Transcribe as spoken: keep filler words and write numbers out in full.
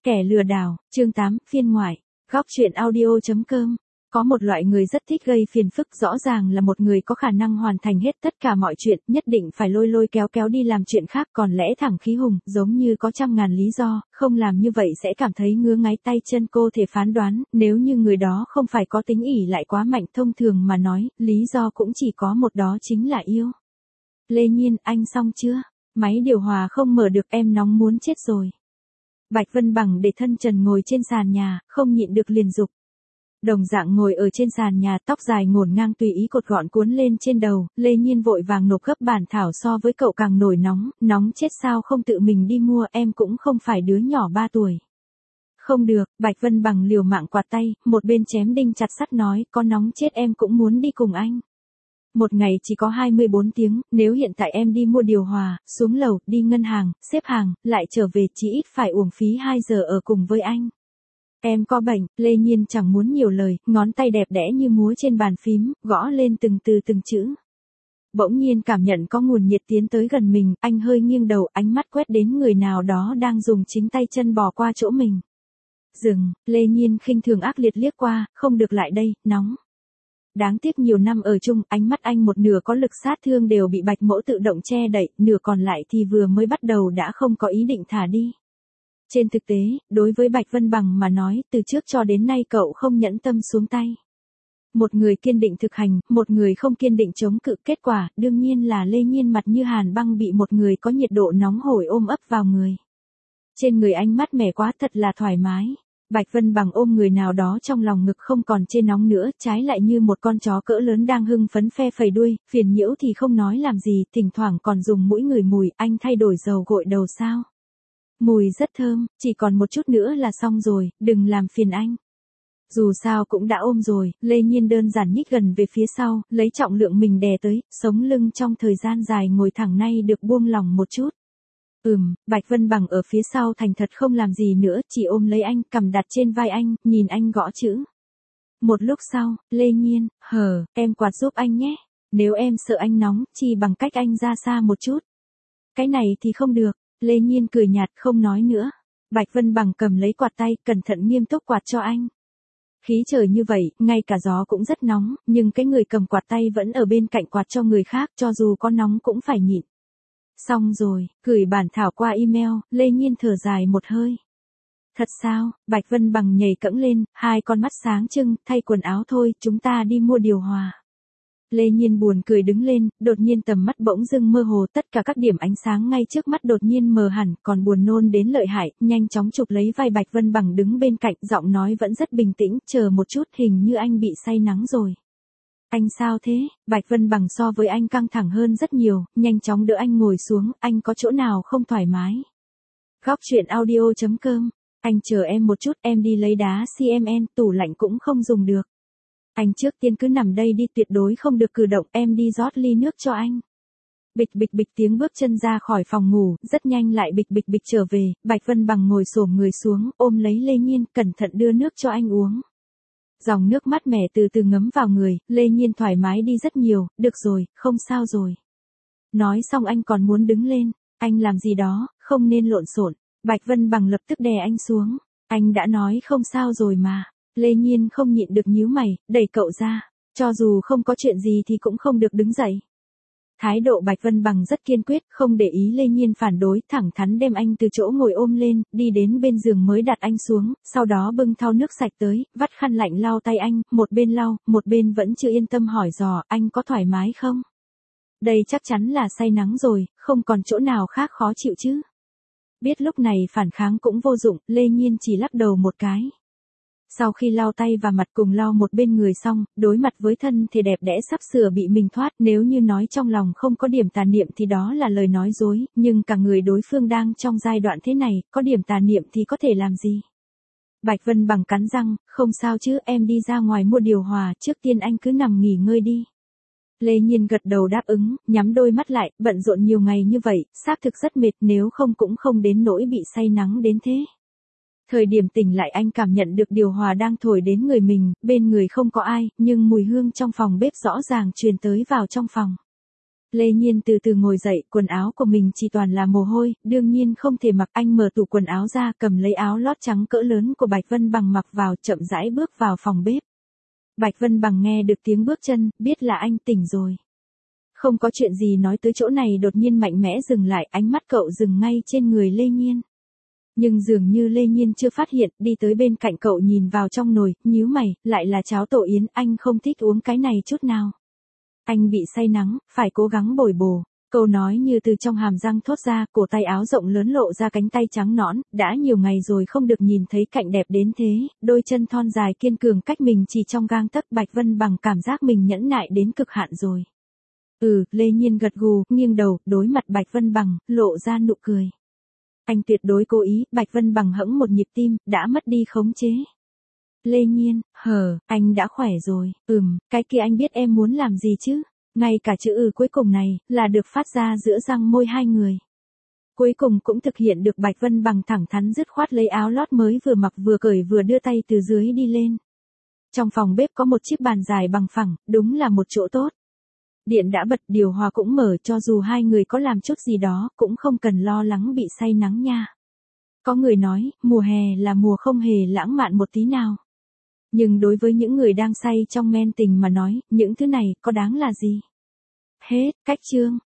Kẻ lừa đảo, chương tám, phiên ngoại. Góc truyện audio chấm com. Có một loại người rất thích gây phiền phức, rõ ràng là một người có khả năng hoàn thành hết tất cả mọi chuyện, nhất định phải lôi lôi kéo kéo đi làm chuyện khác, còn lẽ thẳng khí hùng, giống như có trăm ngàn lý do, không làm như vậy sẽ cảm thấy ngứa ngáy tay chân. Cô thể phán đoán, nếu như người đó không phải có tính ỷ lại quá mạnh, thông thường mà nói, lý do cũng chỉ có một, đó chính là yêu. Lê Nhiên, anh xong chưa? Máy điều hòa không mở được, em nóng muốn chết rồi. Bạch Vân Bằng để thân trần ngồi trên sàn nhà, không nhịn được liền dục. Đồng dạng ngồi ở trên sàn nhà, tóc dài ngổn ngang tùy ý cột gọn cuốn lên trên đầu, Lê Nhiên vội vàng nộp gấp bản thảo, so với cậu càng nổi nóng, nóng chết sao không tự mình đi mua, em cũng không phải đứa nhỏ ba tuổi. Không được, Bạch Vân Bằng liều mạng quạt tay, một bên chém đinh chặt sắt nói, có nóng chết em cũng muốn đi cùng anh. Một ngày chỉ có hai mươi bốn tiếng, nếu hiện tại em đi mua điều hòa, xuống lầu, đi ngân hàng, xếp hàng, lại trở về, chỉ ít phải uổng phí hai giờ ở cùng với anh. Em có bệnh, Lê Nhiên chẳng muốn nhiều lời, ngón tay đẹp đẽ như múa trên bàn phím, gõ lên từng từ từng chữ. Bỗng nhiên cảm nhận có nguồn nhiệt tiến tới gần mình, anh hơi nghiêng đầu, ánh mắt quét đến người nào đó đang dùng chính tay chân bò qua chỗ mình. Dừng, Lê Nhiên khinh thường ác liệt liếc qua, không được lại đây, nóng. Đáng tiếc nhiều năm ở chung, ánh mắt anh một nửa có lực sát thương đều bị Bạch Mỗ tự động che đậy, nửa còn lại thì vừa mới bắt đầu đã không có ý định thả đi. Trên thực tế, đối với Bạch Vân Bằng mà nói, từ trước cho đến nay cậu không nhẫn tâm xuống tay. Một người kiên định thực hành, một người không kiên định chống cự, kết quả, đương nhiên là Lê Nhiên mặt như hàn băng bị một người có nhiệt độ nóng hổi ôm ấp vào người. Trên người anh mát mẻ quá, thật là thoải mái. Bạch Vân Bằng ôm người nào đó trong lòng ngực không còn chê nóng nữa, trái lại như một con chó cỡ lớn đang hưng phấn phe phẩy đuôi, phiền nhiễu thì không nói làm gì, thỉnh thoảng còn dùng mũi ngửi mùi. Anh thay đổi dầu gội đầu sao? Mùi rất thơm, chỉ còn một chút nữa là xong rồi, đừng làm phiền anh. Dù sao cũng đã ôm rồi, Lê Nhiên đơn giản nhích gần về phía sau, lấy trọng lượng mình đè tới, sống lưng trong thời gian dài ngồi thẳng nay được buông lỏng một chút. Ừm, Bạch Vân Bằng ở phía sau thành thật không làm gì nữa, chỉ ôm lấy anh, cầm đặt trên vai anh, nhìn anh gõ chữ. Một lúc sau, Lê Nhiên, hờ, em quạt giúp anh nhé, nếu em sợ anh nóng, chỉ bằng cách anh ra xa một chút. Cái này thì không được, Lê Nhiên cười nhạt không nói nữa. Bạch Vân Bằng cầm lấy quạt tay, cẩn thận nghiêm túc quạt cho anh. Khí trời như vậy, ngay cả gió cũng rất nóng, nhưng cái người cầm quạt tay vẫn ở bên cạnh quạt cho người khác, cho dù có nóng cũng phải nhịn. Xong rồi, gửi bản thảo qua email, Lê Nhiên thở dài một hơi. Thật sao? Bạch Vân Bằng nhảy cẫng lên, hai con mắt sáng trưng, thay quần áo thôi, chúng ta đi mua điều hòa. Lê Nhiên buồn cười đứng lên, đột nhiên tầm mắt bỗng dưng mơ hồ, tất cả các điểm ánh sáng ngay trước mắt đột nhiên mờ hẳn, còn buồn nôn đến lợi hại, nhanh chóng chụp lấy vai Bạch Vân Bằng đứng bên cạnh, giọng nói vẫn rất bình tĩnh, chờ một chút, hình như anh bị say nắng rồi. Anh sao thế? Bạch Vân Bằng so với anh căng thẳng hơn rất nhiều, nhanh chóng đỡ anh ngồi xuống, anh có chỗ nào không thoải mái? Góc truyện audio chấm com, anh chờ em một chút, em đi lấy đá xi men, tủ lạnh cũng không dùng được. Anh trước tiên cứ nằm đây đi, tuyệt đối không được cử động, em đi rót ly nước cho anh. Bịch bịch bịch tiếng bước chân ra khỏi phòng ngủ, rất nhanh lại bịch bịch bịch trở về, Bạch Vân Bằng ngồi xổm người xuống, ôm lấy Lê Nhiên, cẩn thận đưa nước cho anh uống. Dòng nước mát mẻ từ từ ngấm vào người, Lê Nhiên thoải mái đi rất nhiều, được rồi, không sao rồi. Nói xong anh còn muốn đứng lên, anh làm gì đó, không nên lộn xộn. Bạch Vân Bằng lập tức đè anh xuống, anh đã nói không sao rồi mà. Lê Nhiên không nhịn được nhíu mày, đẩy cậu ra, cho dù không có chuyện gì thì cũng không được đứng dậy. Thái độ Bạch Vân Bằng rất kiên quyết, không để ý Lê Nhiên phản đối, thẳng thắn đem anh từ chỗ ngồi ôm lên, đi đến bên giường mới đặt anh xuống, sau đó bưng thau nước sạch tới, vắt khăn lạnh lau tay anh, một bên lau, một bên vẫn chưa yên tâm hỏi dò, anh có thoải mái không? Đây chắc chắn là say nắng rồi, không còn chỗ nào khác khó chịu chứ. Biết lúc này phản kháng cũng vô dụng, Lê Nhiên chỉ lắc đầu một cái. Sau khi lau tay và mặt cùng lau một bên người xong, đối mặt với thân thể đẹp đẽ sắp sửa bị mình thoát, nếu như nói trong lòng không có điểm tà niệm thì đó là lời nói dối, nhưng cả người đối phương đang trong giai đoạn thế này, có điểm tà niệm thì có thể làm gì? Bạch Vân Bằng cắn răng, không sao chứ, em đi ra ngoài mua điều hòa, trước tiên anh cứ nằm nghỉ ngơi đi. Lê Nhiên gật đầu đáp ứng, nhắm đôi mắt lại, bận rộn nhiều ngày như vậy, xác thực rất mệt, nếu không cũng không đến nỗi bị say nắng đến thế. Thời điểm tỉnh lại anh cảm nhận được điều hòa đang thổi đến người mình, bên người không có ai, nhưng mùi hương trong phòng bếp rõ ràng truyền tới vào trong phòng. Lê Nhiên từ từ ngồi dậy, quần áo của mình chỉ toàn là mồ hôi, đương nhiên không thể mặc. Anh mở tủ quần áo ra, cầm lấy áo lót trắng cỡ lớn của Bạch Vân Bằng mặc vào, chậm rãi bước vào phòng bếp. Bạch Vân Bằng nghe được tiếng bước chân, biết là anh tỉnh rồi. Không có chuyện gì nói tới chỗ này đột nhiên mạnh mẽ dừng lại, ánh mắt cậu dừng ngay trên người Lê Nhiên. Nhưng dường như Lê Nhiên chưa phát hiện, đi tới bên cạnh cậu nhìn vào trong nồi, nhíu mày, lại là cháo tổ yến, anh không thích uống cái này chút nào. Anh bị say nắng, phải cố gắng bồi bổ. Câu nói như từ trong hàm răng thốt ra, cổ tay áo rộng lớn lộ ra cánh tay trắng nõn, đã nhiều ngày rồi không được nhìn thấy cạnh đẹp đến thế, đôi chân thon dài kiên cường cách mình chỉ trong gang tấc. Bạch Vân Bằng cảm giác mình nhẫn nại đến cực hạn rồi. Ừ, Lê Nhiên gật gù, nghiêng đầu, đối mặt Bạch Vân Bằng, lộ ra nụ cười. Anh tuyệt đối cố ý. Bạch Vân Bằng hẫng một nhịp tim, đã mất đi khống chế. Lê Nhiên, hờ, anh đã khỏe rồi. Ừm, cái kia anh biết em muốn làm gì chứ? Ngay cả chữ ừ cuối cùng này, là được phát ra giữa răng môi hai người. Cuối cùng cũng thực hiện được. Bạch Vân Bằng thẳng thắn dứt khoát lấy áo lót mới vừa mặc vừa cởi vừa đưa tay từ dưới đi lên. Trong phòng bếp có một chiếc bàn dài bằng phẳng, đúng là một chỗ tốt. Điện đã bật, điều hòa cũng mở, cho dù hai người có làm chút gì đó, cũng không cần lo lắng bị say nắng nha. Có người nói, mùa hè là mùa không hề lãng mạn một tí nào. Nhưng đối với những người đang say trong men tình mà nói, những thứ này có đáng là gì? Hết, cách chương.